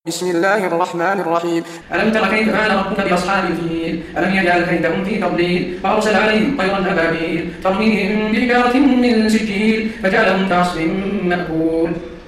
بسم الله الرحمن الرحيم. ألم تر كيف فعل ربك بأصحاب الفيل ألم يجعل كيدهم في تضليل وأرسل عليهم طيرا أبابيل ترميهم بحجارة من سجيل فجعلهم كعصف مأكول